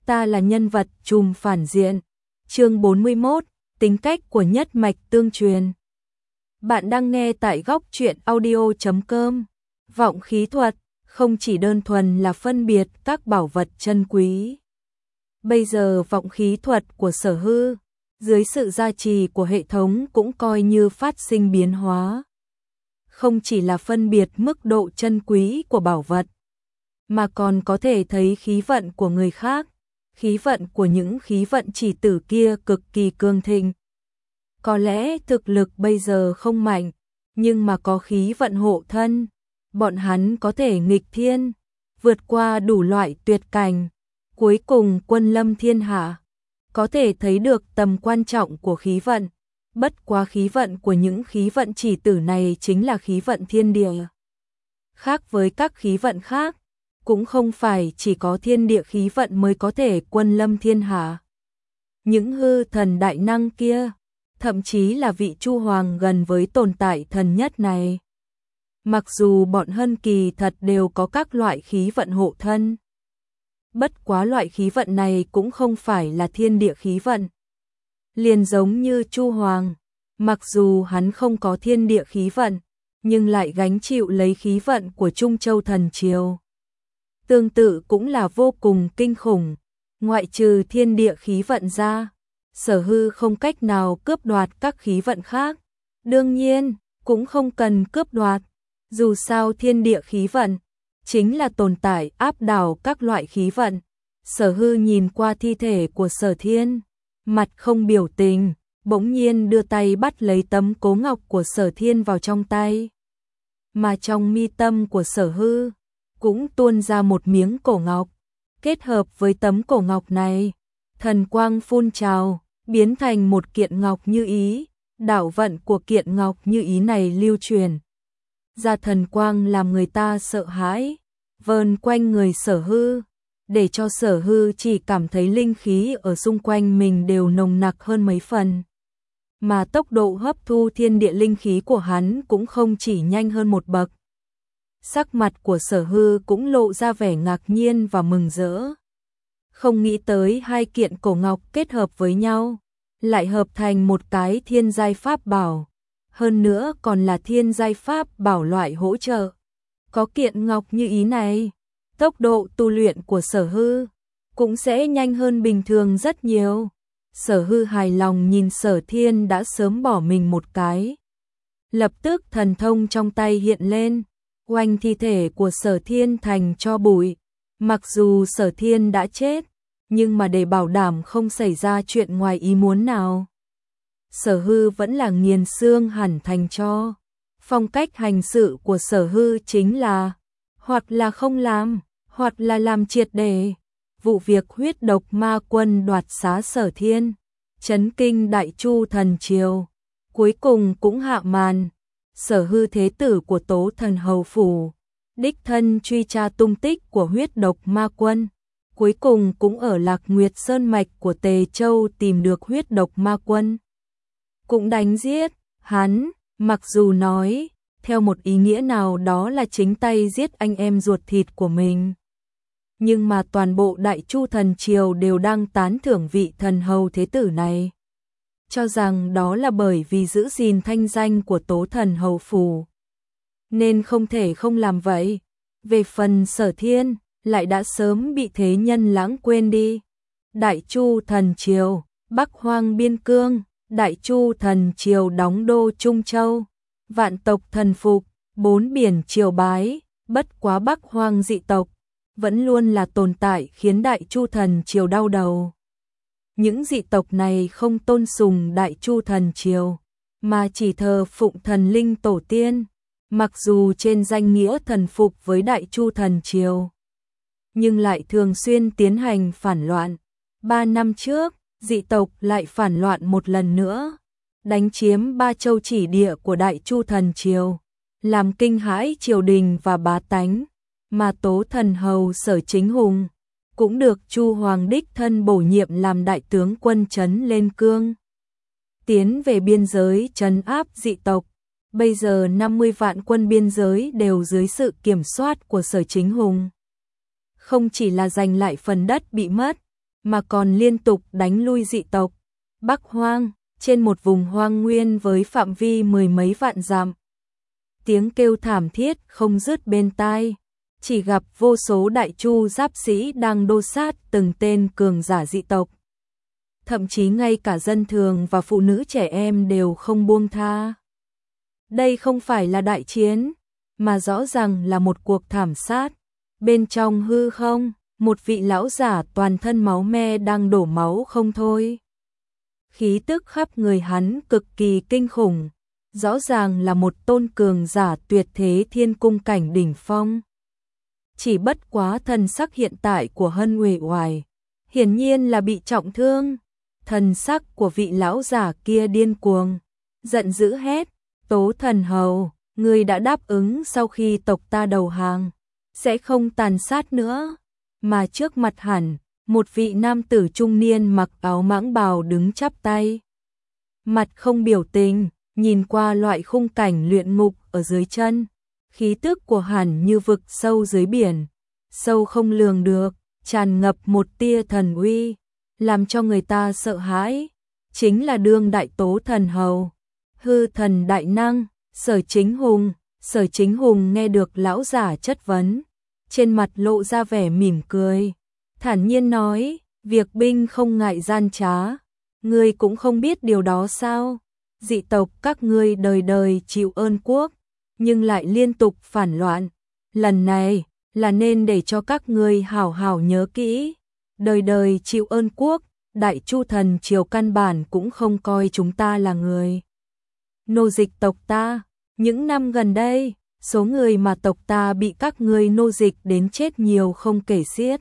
ta là nhân vật trùm phản diện. Chương 41, tính cách của nhất mạch tương truyền. Bạn đang nghe tại góc truyện audio.com. Vọng khí thuật không chỉ đơn thuần là phân biệt các bảo vật chân quý. Bây giờ vọng khí thuật của Sở Hư, dưới sự gia trì của hệ thống cũng coi như phát sinh biến hóa. Không chỉ là phân biệt mức độ chân quý của bảo vật, mà còn có thể thấy khí vận của người khác. Khí vận của những khí vận chỉ tử kia cực kỳ cường thịnh. Có lẽ thực lực bây giờ không mạnh, nhưng mà có khí vận hộ thân, bọn hắn có thể nghịch thiên, vượt qua đủ loại tuyệt cảnh, cuối cùng quân lâm thiên hạ. Có thể thấy được tầm quan trọng của khí vận. Bất quá khí vận của những khí vận chỉ tử này chính là khí vận thiên địa. Khác với các khí vận khác, cũng không phải chỉ có thiên địa khí vận mới có thể quân lâm thiên hạ. Những hư thần đại năng kia, thậm chí là vị Chu Hoàng gần với tồn tại thần nhất này. Mặc dù bọn Hân Kỳ thật đều có các loại khí vận hộ thân. Bất quá loại khí vận này cũng không phải là thiên địa khí vận. Liền giống như Chu Hoàng, mặc dù hắn không có thiên địa khí vận, nhưng lại gánh chịu lấy khí vận của Trung Châu Thần Triều. Tương tự cũng là vô cùng kinh khủng, ngoại trừ thiên địa khí vận ra, Sở Hư không cách nào cướp đoạt các khí vận khác. Đương nhiên, cũng không cần cướp đoạt, dù sao thiên địa khí vận chính là tồn tại áp đảo các loại khí vận. Sở Hư nhìn qua thi thể của Sở Thiên, mặt không biểu tình, bỗng nhiên đưa tay bắt lấy tấm cố ngọc của Sở Thiên vào trong tay. Mà trong mi tâm của Sở Hư cũng tuôn ra một miếng cổ ngọc, kết hợp với tấm cổ ngọc này, thần quang phun trào, biến thành một kiện ngọc như ý. Đạo vận của kiện ngọc như ý này lưu truyền ra thần quang làm người ta sợ hãi, vờn quanh người Sở Hư, để cho Sở Hư chỉ cảm thấy linh khí ở xung quanh mình đều nồng nặc hơn mấy phần. Mà tốc độ hấp thu thiên địa linh khí của hắn cũng không chỉ nhanh hơn một bậc. Sắc mặt của Sở Hư cũng lộ ra vẻ ngạc nhiên và mừng rỡ. Không nghĩ tới hai kiện cổ ngọc kết hợp với nhau, lại hợp thành một cái thiên giai pháp bảo. Hơn nữa còn là thiên giai pháp bảo loại hỗ trợ. Có kiện ngọc như ý này, tốc độ tu luyện của Sở Hư cũng sẽ nhanh hơn bình thường rất nhiều. Sở Hư hài lòng nhìn Sở Thiên đã sớm bỏ mình một cái. Lập tức thần thông trong tay hiện lên, quanh thi thể của Sở Thiên thành tro bụi. Mặc dù Sở Thiên đã chết, nhưng mà để bảo đảm không xảy ra chuyện ngoài ý muốn nào, Sở Hư vẫn là nghiền xương hẳn thành tro. Phong cách hành sự của Sở Hư chính là hoặc là không làm, hoặc là làm triệt để. Vụ việc huyết độc ma quân đoạt xá Sở Thiên, chấn kinh Đại Chu Thần Triều, cuối cùng cũng hạ màn. Sở Hư thế tử của Tố Thần Hầu Phủ, đích thân truy tra tung tích của huyết độc ma quân, cuối cùng cũng ở Lạc Nguyệt Sơn Mạch của Tề Châu tìm được huyết độc ma quân. Cũng đánh giết hắn, mặc dù nói, theo một ý nghĩa nào đó là chính tay giết anh em ruột thịt của mình. Nhưng mà toàn bộ Đại Chu Thần Triều đều đang tán thưởng vị thần hầu thế tử này, cho rằng đó là bởi vì giữ gìn thanh danh của Tố Thần Hầu Phủ, nên không thể không làm vậy. Về phần Sở Thiên, lại đã sớm bị thế nhân lãng quên đi. Đại Chu Thần Triều, Bắc Hoang Biên Cương, Đại Chu Thần Triều đóng đô Trung Châu, vạn tộc thần phục, bốn biển triều bái. Bất quá Bắc Hoang dị tộc vẫn luôn là tồn tại khiến Đại Chu Thần Triều đau đầu. Những dị tộc này không tôn sùng Đại Chu Thần Triều, mà chỉ thờ phụng thần linh tổ tiên. Mặc dù trên danh nghĩa thần phục với Đại Chu Thần Triều, nhưng lại thường xuyên tiến hành phản loạn. 3 năm trước, dị tộc lại phản loạn một lần nữa, đánh chiếm 3 châu chỉ địa của Đại Chu Thần Triều, làm kinh hãi triều đình và bá tánh. Mà Tố Thần Hầu Sở Chính Hùng cũng được Chu Hoàng đích thân bổ nhiệm làm đại tướng quân trấn lên cương, tiến về biên giới trấn áp dị tộc. Bây giờ 50 vạn quân biên giới đều dưới sự kiểm soát của Sở Chính Hùng. Không chỉ là giành lại phần đất bị mất, mà còn liên tục đánh lui dị tộc. Bắc Hoang, trên một vùng hoang nguyên với phạm vi mười mấy vạn dặm. Tiếng kêu thảm thiết không dứt bên tai, chỉ gặp vô số đại chu giáp sĩ đang đô sát từng tên cường giả dị tộc. Thậm chí ngay cả dân thường và phụ nữ trẻ em đều không buông tha. Đây không phải là đại chiến, mà rõ ràng là một cuộc thảm sát. Bên trong hư không, một vị lão giả toàn thân máu me đang đổ máu không thôi. Khí tức khắp người hắn cực kỳ kinh khủng, rõ ràng là một tôn cường giả tuyệt thế thiên cung cảnh đỉnh phong. Chỉ bất quá thần sắc hiện tại của Hân uể oải, hiển nhiên là bị trọng thương. Thần sắc của vị lão giả kia điên cuồng, giận dữ hét, Tố Thần Hầu, ngươi đã đáp ứng sau khi tộc ta đầu hàng, sẽ không tàn sát nữa. Mà trước mặt hẳn, một vị nam tử trung niên mặc áo mãng bào đứng chắp tay. Mặt không biểu tình, nhìn qua loại khung cảnh luyện ngục ở dưới chân. Khí tức của hẳn như vực sâu dưới biển, sâu không lường được, tràn ngập một tia thần uy, làm cho người ta sợ hãi. Chính là đương đại Tố Thần Hầu, hư thần đại năng, Sở Chính Hùng. Sở Chính Hùng nghe được lão giả chất vấn, trên mặt lộ ra vẻ mỉm cười, thản nhiên nói, việc binh không ngại gian trá, ngươi cũng không biết điều đó sao? Dị tộc các ngươi đời đời chịu ơn quốc, nhưng lại liên tục phản loạn, lần này là nên để cho các ngươi hảo hảo nhớ kỹ, đời đời chịu ơn quốc, Đại Chu thần triều căn bản cũng không coi chúng ta là người nô dịch tộc ta. Những năm gần đây, số người mà tộc ta bị các ngươi nô dịch đến chết nhiều không kể xiết.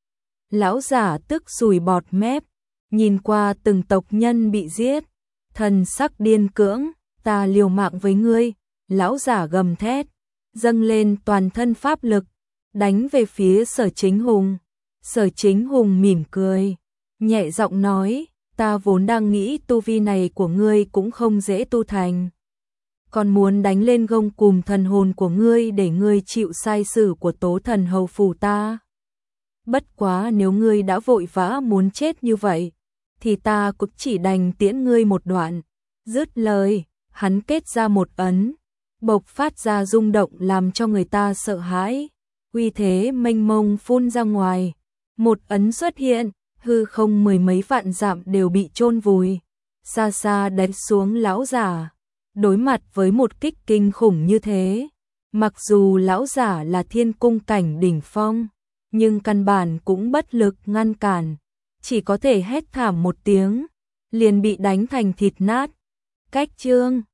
Lão giả tức sùi bọt mép, nhìn qua từng tộc nhân bị giết, thần sắc điên cưỡng, ta liều mạng với ngươi. Lão giả gầm thét, dâng lên toàn thân pháp lực, đánh về phía Sở Chính Hùng. Sở Chính Hùng mỉm cười, nhẹ giọng nói, ta vốn đang nghĩ tu vi này của ngươi cũng không dễ tu thành, còn muốn đánh lên gông cùm thần hồn của ngươi để ngươi chịu sai sử của Tố Thần Hầu phủ ta. Bất quá nếu ngươi đã vội vã muốn chết như vậy, thì ta cũng chỉ đành tiễn ngươi một đoạn. Dứt lời, hắn kết ra một ấn, bộc phát ra rung động làm cho người ta sợ hãi, uy thế mênh mông phun ra ngoài. Một ấn xuất hiện, hư không mười mấy vạn dặm đều bị chôn vùi, xa xa đánh xuống lão giả. Đối mặt với một kích kinh khủng như thế, mặc dù lão giả là thiên cung cảnh đỉnh phong, nhưng căn bản cũng bất lực ngăn cản, chỉ có thể hét thảm một tiếng, liền bị đánh thành thịt nát. Cách chương